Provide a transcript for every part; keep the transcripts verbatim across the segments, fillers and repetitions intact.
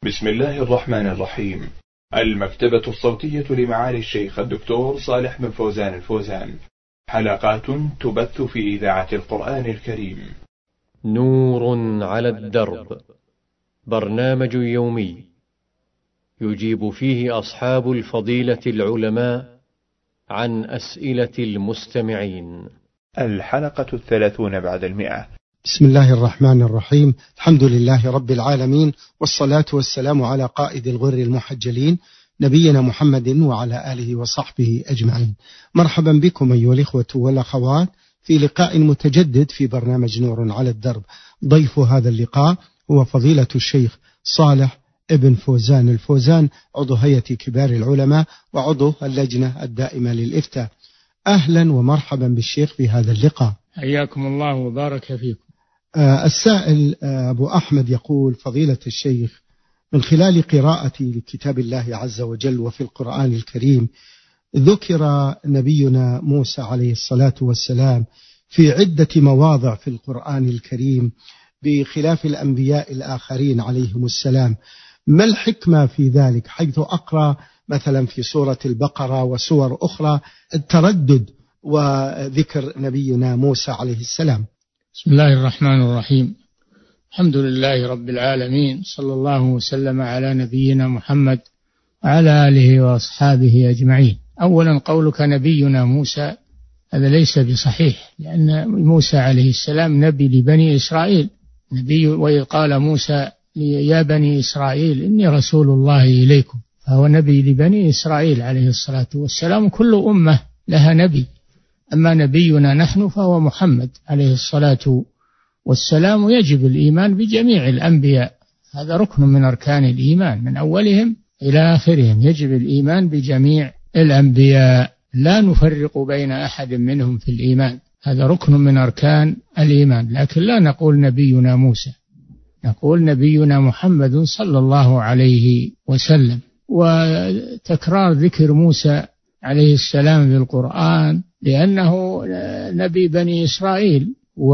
بسم الله الرحمن الرحيم. المكتبة الصوتية لمعالي الشيخ الدكتور صالح بن فوزان الفوزان، حلقات تبث في إذاعة القرآن الكريم. نور على الدرب، برنامج يومي يجيب فيه أصحاب الفضيلة العلماء عن أسئلة المستمعين. الحلقة الثلاثون بعد المئة. بسم الله الرحمن الرحيم. الحمد لله رب العالمين، والصلاة والسلام على قائد الغر المحجلين نبينا محمد وعلى آله وصحبه أجمعين. مرحبا بكم أيها الإخوة والأخوات في لقاء متجدد في برنامج نور على الدرب. ضيف هذا اللقاء هو فضيلة الشيخ صالح ابن فوزان الفوزان، عضو هيئة كبار العلماء وعضو اللجنة الدائمة للإفتاء. أهلا ومرحبا بالشيخ في هذا اللقاء. حياكم الله وبارك فيكم. آه السائل آه أبو أحمد يقول: فضيلة الشيخ، من خلال قراءتي لكتاب الله عز وجل وفي القرآن الكريم ذكر نبينا موسى عليه الصلاة والسلام في عدة مواضع في القرآن الكريم بخلاف الأنبياء الآخرين عليهم السلام. ما الحكمة في ذلك، حيث أقرأ مثلا في سورة البقرة وسور أخرى التردد وذكر نبينا موسى عليه السلام؟ بسم الله الرحمن الرحيم. الحمد لله رب العالمين، صلى الله وسلم على نبينا محمد وعلى آله وأصحابه أجمعين. أولا، قولك نبينا موسى هذا ليس بصحيح، لأن موسى عليه السلام نبي لبني إسرائيل، نبي. وإذ قال موسى يا بني إسرائيل إني رسول الله إليكم، فهو نبي لبني إسرائيل عليه الصلاة والسلام. كل أمة لها نبي، أما نبينا نحن فهو محمد عليه الصلاة والسلام. يجب الإيمان بجميع الأنبياء، هذا ركن من أركان الإيمان من أولهم إلى آخرهم. يجب الإيمان بجميع الأنبياء، لا نفرق بين أحد منهم في الإيمان، هذا ركن من أركان الإيمان. لكن لا نقول نبينا موسى، نقول نبينا محمد صلى الله عليه وسلم. وتكرار ذكر موسى عليه السلام في القرآن لأنه نبي بني إسرائيل،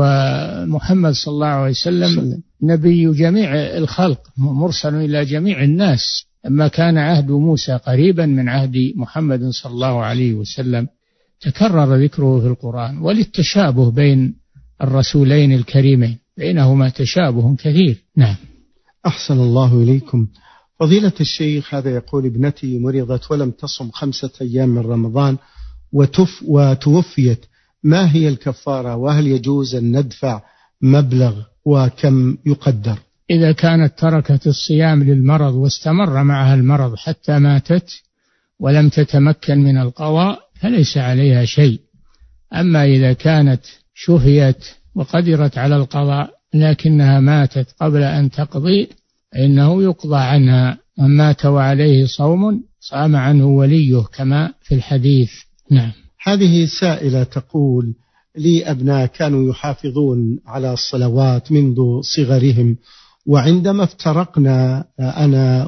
ومحمد صلى الله عليه وسلم نبي جميع الخلق، مرسل إلى جميع الناس. لما كان عهد موسى قريبا من عهد محمد صلى الله عليه وسلم تكرر ذكره في القرآن، وللتشابه بين الرسولين الكريمين، بينهما تشابه كثير. نعم. أحسن الله إليكم. فضيلة الشيخ، هذا يقول: ابنتي مرضت ولم تصم خمسة أيام من رمضان وتف وتوفيت، ما هي الكفارة، وهل يجوز أن ندفع مبلغ وكم يقدر؟ إذا كانت تركت الصيام للمرض واستمر معها المرض حتى ماتت ولم تتمكن من القضاء فليس عليها شيء. أما إذا كانت شفيت وقدرت على القضاء لكنها ماتت قبل أن تقضي فإنه يقضى عنها. من مات وعليه صوم صام عنه وليه كما في الحديث. نعم. هذه سائلة تقول: لي أبناء كانوا يحافظون على الصلوات منذ صغرهم، وعندما افترقنا أنا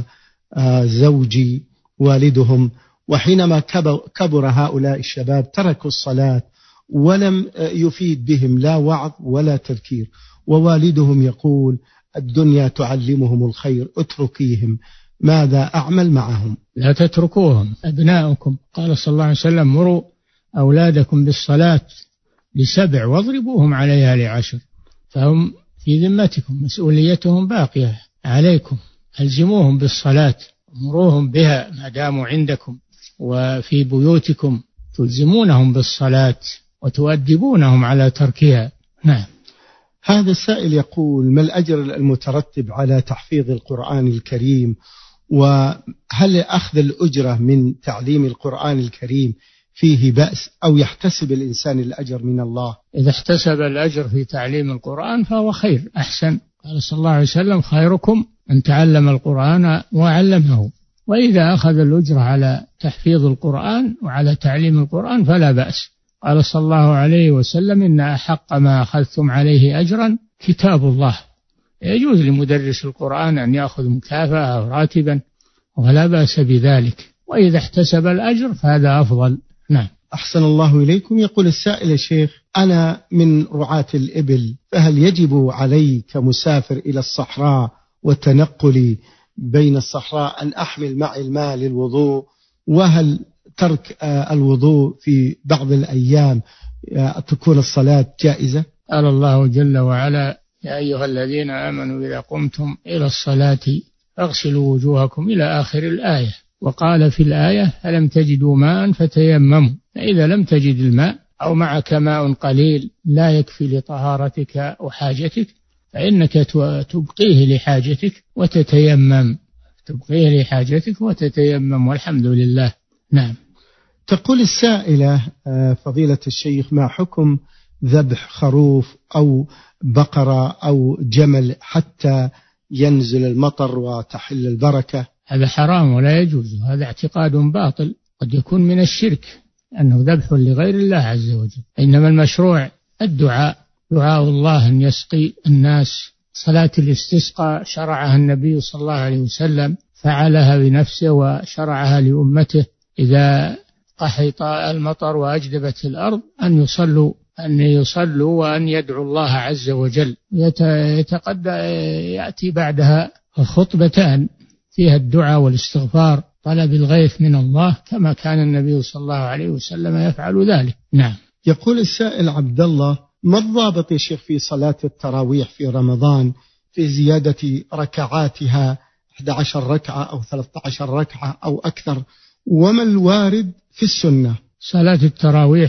وزوجي والدهم، وحينما كبر هؤلاء الشباب تركوا الصلاة ولم يفيد بهم لا وعظ ولا تذكير، ووالدهم يقول: الدنيا تعلمهم الخير، اتركيهم، ماذا أعمل معهم؟ لا تتركوهم، أبناؤكم. قال صلى الله عليه وسلم: مروا أولادكم بالصلاة لسبع واضربوهم عليها لعشر. فهم في ذمتكم، مسؤوليتهم باقية عليكم، ألزموهم بالصلاة، مروهم بها ما داموا عندكم وفي بيوتكم، تلزمونهم بالصلاة وتؤدبونهم على تركها. نعم. هذا السائل يقول: ما الأجر المترتب على تحفيظ القرآن الكريم، وهل أخذ الأجرة من تعليم القرآن الكريم فيه بأس، أو يحتسب الإنسان الأجر من الله؟ إذا احتسب الأجر في تعليم القرآن فهو خير، أحسن. قال صلى الله عليه وسلم: خيركم من تعلم القرآن وعلمه. وإذا أخذ الأجر على تحفيظ القرآن وعلى تعليم القرآن فلا بأس. قال صلى الله عليه وسلم: إن أحق ما أخذتم عليه أجرا كتاب الله. يجوز لمدرس القرآن أن يأخذ مكافأة أو راتبا ولا بأس بذلك، وإذا احتسب الأجر فهذا أفضل. نعم. أحسن الله إليكم. يقول السائل: يا شيخ، أنا من رعاة الإبل، فهل يجب علي كمسافر إلى الصحراء والتنقل بين الصحراء أن أحمل معي الماء للوضوء؟ وهل ترك الوضوء في بعض الأيام تكون الصلاة جائزة؟ قال الله جل وعلا: يا أيها الذين آمنوا إذا قمتم إلى الصلاة فاغسلوا وجوهكم إلى آخر الآية. وقال في الآية: ألم تجدوا ماء فتيمموا. فإذا لم تجد الماء أو معك ماء قليل لا يكفي لطهارتك وحاجتك فإنك تبقيه لحاجتك وتتيمم تبقيه لحاجتك وتتيمم والحمد لله. نعم. تقول السائلة: فضيلة الشيخ، ما حكم ذبح خروف أو بقرة أو جمل حتى ينزل المطر وتحل البركة؟ هذا حرام ولا يجوز، هذا اعتقاد باطل قد يكون من الشرك أنه ذبح لغير الله عز وجل. إنما المشروع الدعاء، دعاء الله أن يسقي الناس. صلاة الاستسقاء شرعها النبي صلى الله عليه وسلم، فعلها بنفسه وشرعها لأمته إذا قحط المطر وأجدبت الأرض أن يصلوا أن يصلوا وأن يدعوا الله عز وجل. يتقدم يأتي بعدها خطبتان فيها الدعاء والاستغفار، طلب الغيث من الله، كما كان النبي صلى الله عليه وسلم يفعل ذلك. نعم. يقول السائل عبد الله: ما الضابط يا شيخ في صلاة التراويح في رمضان في زيادة ركعاتها إحدى عشرة ركعة أو ثلاثة عشر ركعة أو أكثر، وما الوارد في السنة؟ صلاة التراويح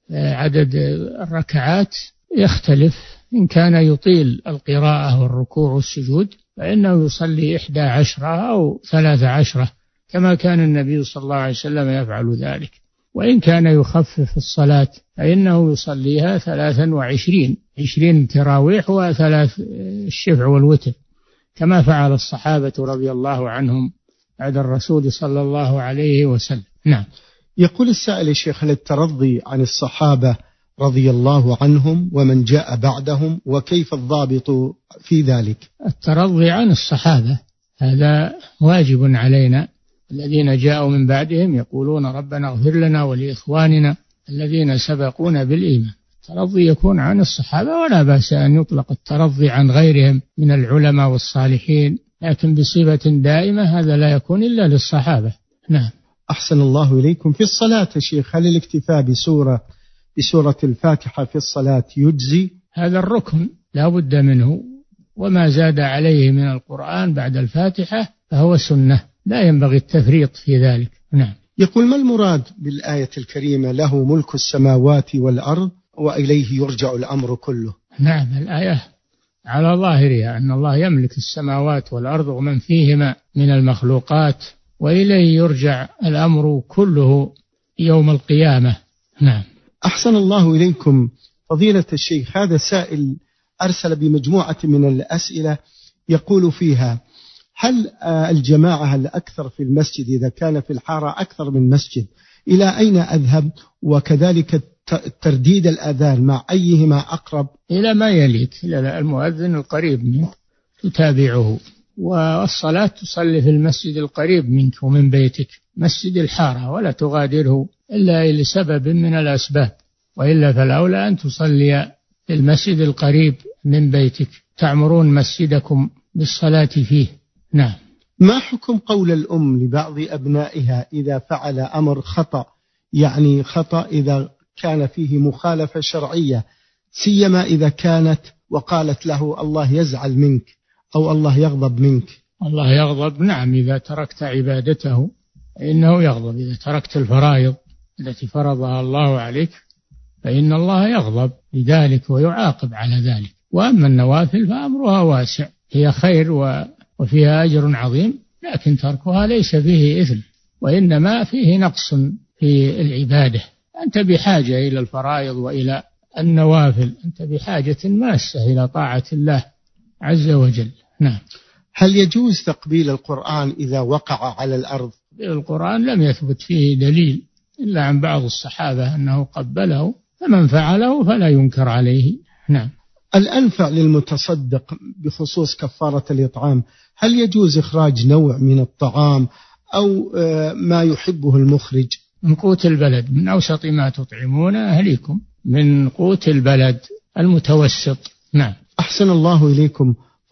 عدد الركعات يختلف، إن كان يطيل القراءة والركوع والسجود فإنه يصلي إحدى عشرة أو ثلاثة عشرة كما كان النبي صلى الله عليه وسلم يفعل ذلك، وإن كان يخفف الصلاة فإنه يصليها ثلاثا وعشرين عشرين تراويح وثلاث الشفع والوتر كما فعل الصحابة رضي الله عنهم بعد الرسول صلى الله عليه وسلم. نعم. يقول السائل: يا شيخ، هل الترضي عن الصحابة رضي الله عنهم ومن جاء بعدهم، وكيف الضابط في ذلك؟ الترضي عن الصحابة هذا واجب علينا. الذين جاءوا من بعدهم يقولون: ربنا اغفر لنا ولإخواننا الذين سبقونا بالإيمان. الترضي يكون عن الصحابة، ولا بأس أن يطلق الترضي عن غيرهم من العلماء والصالحين، لكن بصفة دائمة هذا لا يكون إلا للصحابة. نعم. أحسن الله إليكم. في الصلاة يا شيخ، هل الاكتفاء بسورة بسورة الفاتحة في الصلاة يجزي؟ هذا الركن لا بد منه، وما زاد عليه من القرآن بعد الفاتحة فهو سنة، لا ينبغي التفريط في ذلك. نعم. يقول: ما المراد بالآية الكريمة له ملك السماوات والأرض وإليه يرجع الأمر كله؟ نعم، الآية على ظاهرها أن الله يملك السماوات والأرض ومن فيهما من المخلوقات، وإليه يرجع الأمر كله يوم القيامة. نعم. أحسن الله إليكم. فضيلة الشيخ، هذا سائل أرسل بمجموعة من الأسئلة يقول فيها: هل الجماعة الأكثر في المسجد إذا كان في الحارة أكثر من مسجد إلى أين أذهب؟ وكذلك ترديد الأذان مع أيهما أقرب؟ إلى ما يليك، إلى المؤذن القريب منك تتابعه، والصلاة تصلي في المسجد القريب منك ومن بيتك، مسجد الحارة، ولا تغادره إلا لسبب من الأسباب، وإلا فالأولى أن تصلي في المسجد القريب من بيتك، تعمرون مسجدكم بالصلاة فيه. نعم. ما حكم قول الأم لبعض أبنائها إذا فعل أمر خطأ، يعني خطأ إذا كان فيه مخالفة شرعية، سيما إذا كانت وقالت له: الله يزعل منك أو الله يغضب منك؟ الله يغضب، نعم، إذا تركت عبادته فإنه يغضب. إذا تركت الفرائض التي فرضها الله عليك فإن الله يغضب لذلك ويعاقب على ذلك. وأما النوافل فأمرها واسع، هي خير وفيها أجر عظيم، لكن تركها ليس فيه إثم، وإنما فيه نقص في العبادة. أنت بحاجة إلى الفرائض وإلى النوافل، أنت بحاجة ماسة إلى طاعة الله عز وجل. نعم. هل يجوز تقبيل القرآن إذا وقع على الأرض؟ القرآن لم يثبت فيه دليل إلا عن بعض الصحابة أنه قبله، فمن فعله فلا ينكر عليه. نعم. الأنفع للمتصدق بخصوص كفارة الإطعام، هل يجوز إخراج نوع من الطعام أو ما يحبه المخرج؟ من قوت البلد، من أوسط ما تطعمون أهليكم، من قوت البلد المتوسط. نعم. أحسن الله إليكم.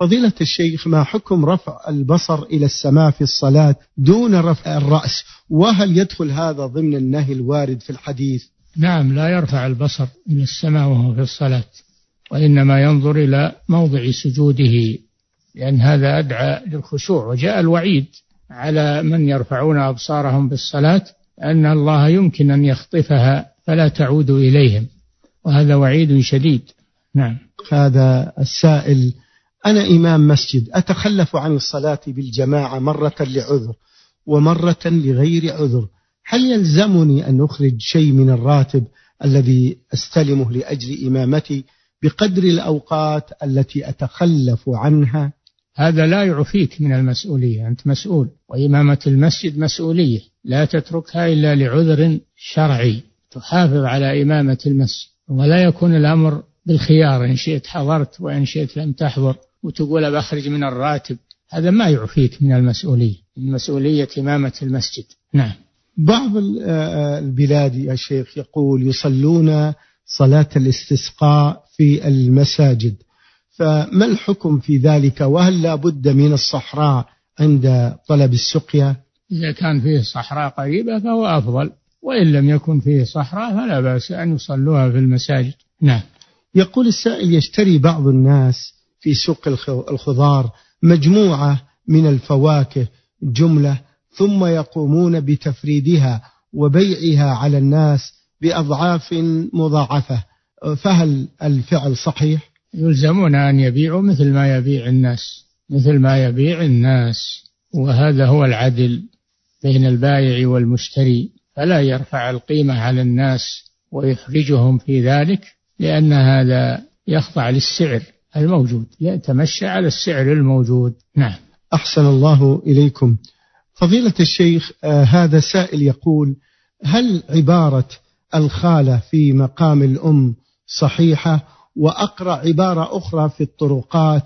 فضيلة الشيخ، ما حكم رفع البصر إلى السماء في الصلاة دون رفع الرأس، وهل يدخل هذا ضمن النهي الوارد في الحديث؟ نعم، لا يرفع البصر إلى السماء وهو في الصلاة، وإنما ينظر إلى موضع سجوده، لأن هذا أدعى للخشوع. وجاء الوعيد على من يرفعون أبصارهم بالصلاة أن الله يمكن أن يخطفها فلا تعود إليهم، وهذا وعيد شديد. نعم. هذا السائل: أنا إمام مسجد، أتخلف عن الصلاة بالجماعة مرة لعذر ومرة لغير عذر، هل يلزمني أن أخرج شيء من الراتب الذي أستلمه لأجل إمامتي بقدر الأوقات التي أتخلف عنها؟ هذا لا يعفيك من المسؤولية، أنت مسؤول، وإمامة المسجد مسؤولية لا تتركها إلا لعذر شرعي، تحافظ على إمامة المسجد، ولا يكون الأمر بالخيار، إن شئت حضرت وإن شئت لم تحضر، وتقول بخرج من الراتب. هذا ما يعفيك من المسؤولية، المسؤولية إمامة المسجد. نعم. بعض البلاد يا شيخ يقول يصلون صلاة الاستسقاء في المساجد، فما الحكم في ذلك؟ وهل لا بد من الصحراء عند طلب السقيا؟ إذا كان فيه صحراء قريبة فهو أفضل، وإن لم يكن فيه صحراء فلا بأس أن يصلوها في المساجد. نعم. يقول السائل: يشتري بعض الناس في سوق الخضار مجموعة من الفواكه جملة، ثم يقومون بتفريدها وبيعها على الناس بأضعاف مضاعفة، فهل الفعل صحيح؟ يلزمون أن يبيعوا مثل ما يبيع الناس، مثل ما يبيع الناس، وهذا هو العدل بين البائع والمشتري، فلا يرفع القيمة على الناس ويحرجهم في ذلك، لأن هذا يخضع للسعر الموجود، يتمشى على السعر الموجود. نعم. أحسن الله إليكم. فضيلة الشيخ، آه هذا سائل يقول: هل عبارة الخالة في مقام الأم صحيحة؟ وأقرأ عبارة أخرى في الطرقات: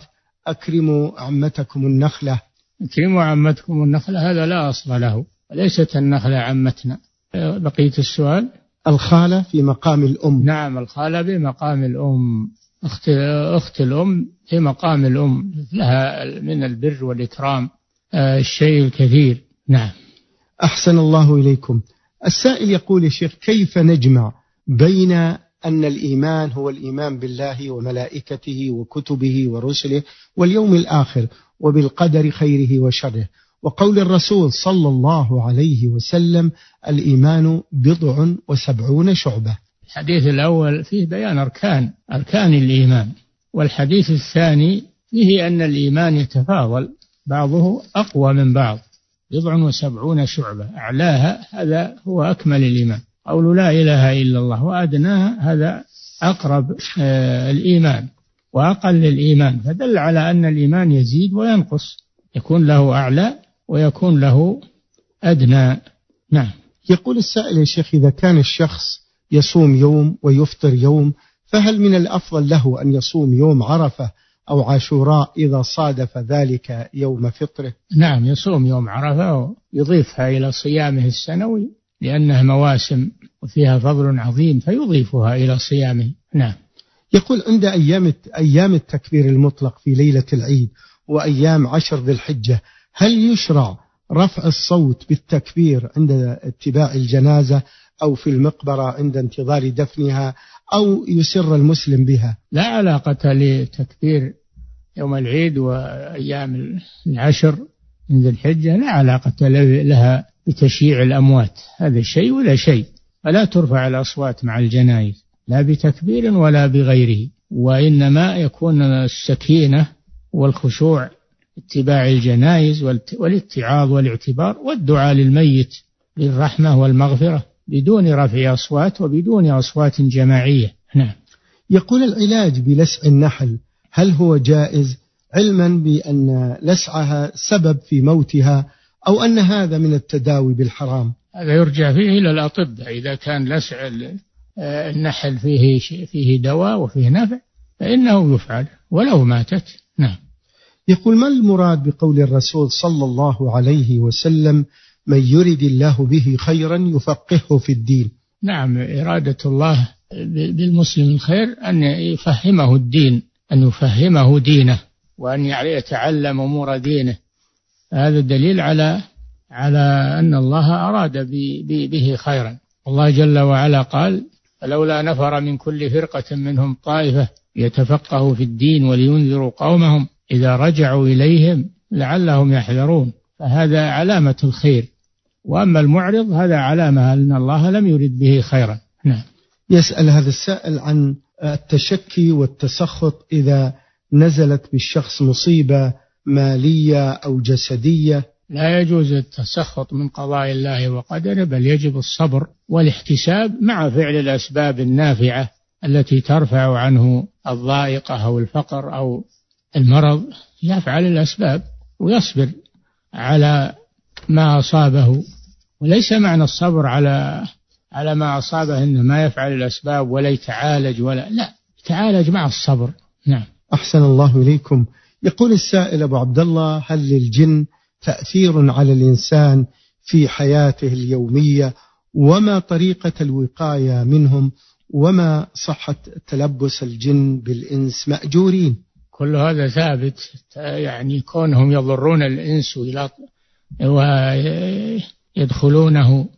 أكرموا عمتكم النخلة. أكرموا عمتكم النخلة هذا لا أصل له، وليست النخلة عمتنا. بقية السؤال: الخالة في مقام الأم. نعم، الخالة بمقام الأم، أخت, أخت الأم في مقام الأم، لها من البر والإكرام آه الشيء الكثير. نعم. أحسن الله إليكم. السائل يقول: يا شيخ، كيف نجمع بين أن الإيمان هو الإيمان بالله وملائكته وكتبه ورسله واليوم الآخر وبالقدر خيره وشره، وقول الرسول صلى الله عليه وسلم: الإيمان بضع وسبعون شعبة؟ الحديث الأول فيه بيان أركان أركان الإيمان، والحديث الثاني فيه أن الإيمان يتفاضل، بعضه أقوى من بعض، بضع وسبعون شعبة، أعلاها هذا هو أكمل الإيمان، قول لا إله إلا الله، وأدناها هذا أقرب آه الإيمان وأقل الإيمان، فدل على أن الإيمان يزيد وينقص، يكون له أعلى ويكون له أدنى. نعم. يقول السائل: يا شيخ، إذا كان الشخص يصوم يوم ويفطر يوم، فهل من الأفضل له أن يصوم يوم عرفة أو عاشوراء إذا صادف ذلك يوم فطره؟ نعم، يصوم يوم عرفة ويضيفها إلى صيامه السنوي، لأنها مواسم وفيها فضل عظيم فيضيفها إلى صيامه. نعم. يقول: عند أيام أيام التكبير المطلق في ليلة العيد وأيام عشر ذي الحجة، هل يشرع رفع الصوت بالتكبير عند اتباع الجنازة أو في المقبرة عند انتظار دفنها، أو يسر المسلم بها؟ لا علاقة لتكبير يوم العيد وأيام العشر من ذي الحجة، لا علاقة لها بتشييع الأموات، هذا شيء ولا شيء، فلا ترفع الأصوات مع الجنائز لا بتكبير ولا بغيره، وإنما يكون السكينة والخشوع اتباع الجنائز والاتعاظ والاعتبار والدعاء للميت للرحمة والمغفرة بدون رفع أصوات وبدون أصوات جماعية. نعم. يقول: العلاج بلسع النحل هل هو جائز، علما بأن لسعها سبب في موتها، أو أن هذا من التداوي بالحرام؟ هذا يرجع فيه إلى الأطباء، إذا كان لسع النحل فيه فيه دواء وفيه نفع فإنه يفعل ولو ماتت. نعم. يقول: ما المراد بقول الرسول صلى الله عليه وسلم: من يرد الله به خيرا يفقهه في الدين؟ نعم، إرادة الله بالمسلم الخير أن يفهمه الدين، أن يفهمه دينه، وأن يتعلم أمور دينه. هذا دليل على على أن الله أراد به خيرا. الله جل وعلا قال: فلولا نفر من كل فرقة منهم طائفة يتفقهوا في الدين ولينذروا قومهم إذا رجعوا إليهم لعلهم يحذرون. فهذا علامة الخير، وأما المعرض هذا علامة أن الله لم يرد به خيرا. نعم. يسأل هذا السائل عن التشكي والتسخط إذا نزلت بالشخص مصيبة مالية أو جسدية. لا يجوز التسخط من قضاء الله وقدره، بل يجب الصبر والاحتساب مع فعل الأسباب النافعة التي ترفع عنه الضائقة أو الفقر أو المرض. يفعل الأسباب ويصبر على ما أصابه، وليس معنى الصبر على على ما أصابه إنه ما يفعل الأسباب ولا يتعالج، ولا لا، يتعالج مع الصبر. نعم. أحسن الله إليكم. يقول السائل أبو عبد الله: هل للجن تأثير على الإنسان في حياته اليومية؟ وما طريقة الوقاية منهم؟ وما صحة تلبس الجن بالإنس مأجورين؟ كل هذا ثابت، يعني كونهم يضرون الإنس ويدخلونه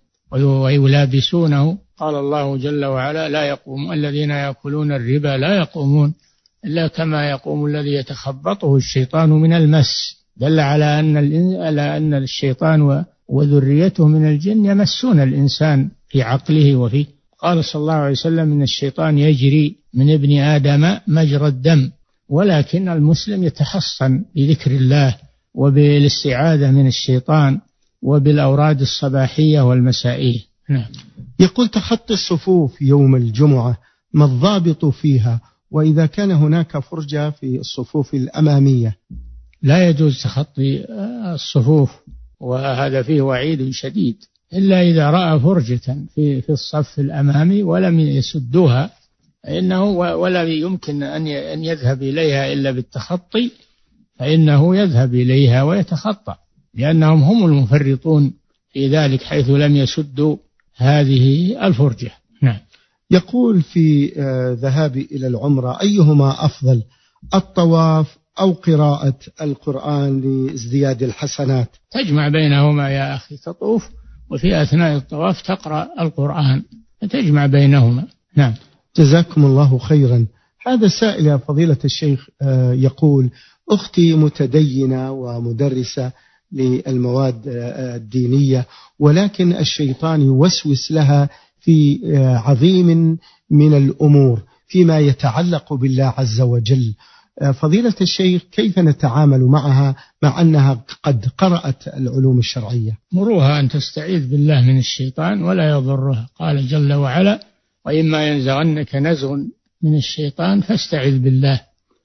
ويلابسونه. قال الله جل وعلا: لا يقوم الذين يأكلون الربا لا يقومون إلا كما يقوم الذي يتخبطه الشيطان من المس. دل على أن على أن الشيطان وذريته من الجن يمسون الإنسان في عقله وفي. قال صلى الله عليه وسلم: إن الشيطان يجري من ابن آدم مجرى الدم، ولكن المسلم يتحصن بذكر الله وبالاستعاذة من الشيطان وبالأوراد الصباحية والمسائية. نعم. يقول: تخطي الصفوف يوم الجمعة ما الضابط فيها؟ وإذا كان هناك فرجة في الصفوف الأمامية؟ لا يجوز تخطي الصفوف، وهذا فيه وعيد شديد، إلا إذا رأى فرجة في في الصف الأمامي ولم يسدوها، إنه ولا يمكن أن يذهب إليها إلا بالتخطي، فإنه يذهب إليها ويتخطى، لأنهم هم المفرطون في ذلك حيث لم يسدوا هذه الفرجة. نعم. يقول: في ذهابي إلى العمرة أيهما أفضل، الطواف أو قراءة القرآن لازدياد الحسنات؟ تجمع بينهما يا أخي، تطوف وفي أثناء الطواف تقرأ القرآن، تجمع بينهما. نعم. جزاكم الله خيرا. هذا سائل يا فضيلة الشيخ يقول: أختي متدينة ومدرسة للمواد الدينية، ولكن الشيطان يوسوس لها في عظيم من الأمور فيما يتعلق بالله عز وجل. فضيلة الشيخ كيف نتعامل معها مع أنها قد قرأت العلوم الشرعية؟ مروها أن تستعيذ بالله من الشيطان ولا يضرها. قال جل وعلا: وإما ينزغنك نزغ من الشيطان فاستعذ بالله.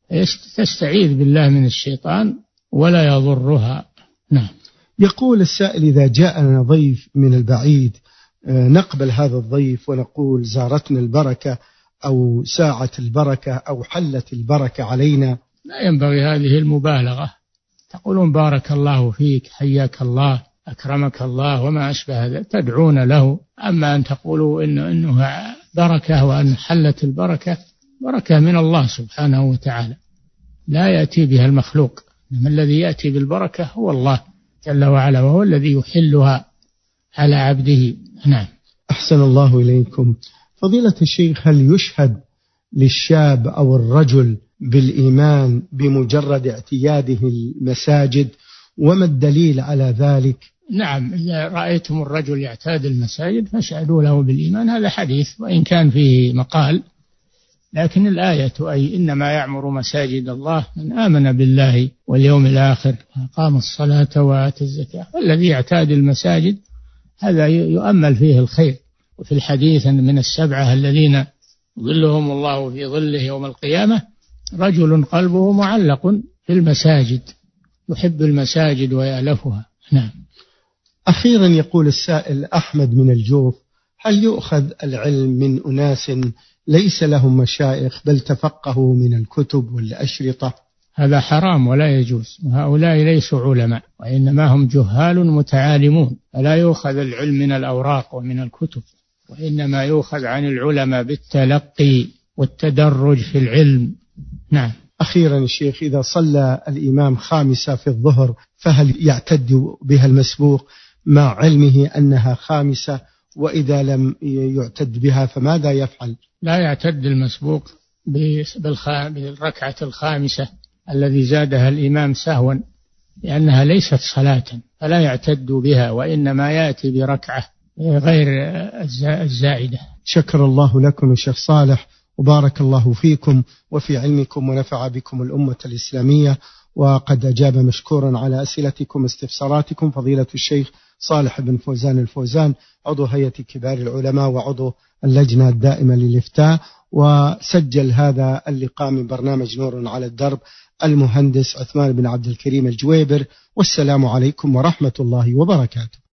تستعيذ بالله من الشيطان ولا يضرها. نعم. يقول السائل: إذا جاءنا ضيف من البعيد نقبل هذا الضيف ونقول زارتنا البركة أو ساعة البركة أو حلت البركة علينا؟ لا ينبغي هذه المبالغة. تقولون بارك الله فيك، حياك الله، أكرمك الله، وما أشبه ذلك، تدعون له. أما أن تقولوا إنه, إنه بركة وأن حلت البركة، بركة من الله سبحانه وتعالى لا يأتي بها المخلوق، إنما الذي يأتي بالبركة هو الله جل وعلا، وهو الذي يحلها على عبده. نعم. أحسن الله إليكم. فضيلة الشيخ، هل يشهد للشاب أو الرجل بالإيمان بمجرد اعتياده المساجد؟ وما الدليل على ذلك؟ نعم، إذا رأيتم الرجل يعتاد المساجد فاشهدوا له بالإيمان. هذا حديث وإن كان فيه مقال، لكن الآية أي إنما يعمر مساجد الله من آمن بالله واليوم الآخر وأقام الصلاة وآتى الزكاة. والذي يعتاد المساجد هذا يؤمل فيه الخير. وفي الحديث من السبعة الذين ظلهم الله في ظله يوم القيامة رجل قلبه معلق في المساجد، يحب المساجد ويألفها. نعم. أخيرا يقول السائل أحمد من الجوف: هل يؤخذ العلم من أناس ليس لهم مشايخ بل تفقهوا من الكتب والأشرطة؟ هذا حرام ولا يجوز، وهؤلاء ليسوا علماء وإنما هم جهال متعالمون. فلا يؤخذ العلم من الأوراق ومن الكتب، وإنما يؤخذ عن العلماء بالتلقي والتدرج في العلم. نعم. أخيرا الشيخ، إذا صلى الإمام خامسة في الظهر فهل يعتد بها المسبوق مع علمه أنها خامسة؟ وإذا لم يعتد بها فماذا يفعل؟ لا يعتد المسبوق بالركعة الخامسة الذي زادها الإمام سهوا، لأنها ليست صلاة، فلا يعتد بها، وإنما يأتي بركعة غير الزائدة. شكر الله لكم الشيخ صالح، وبارك الله فيكم وفي علمكم، ونفع بكم الأمة الإسلامية. وقد أجاب مشكورا على أسئلتكم واستفساراتكم فضيلة الشيخ صالح بن فوزان الفوزان، عضو هيئة كبار العلماء وعضو اللجنة الدائمة للإفتاء. وسجل هذا اللقاء من برنامج نور على الدرب المهندس عثمان بن عبد الكريم الجويبر. والسلام عليكم ورحمة الله وبركاته.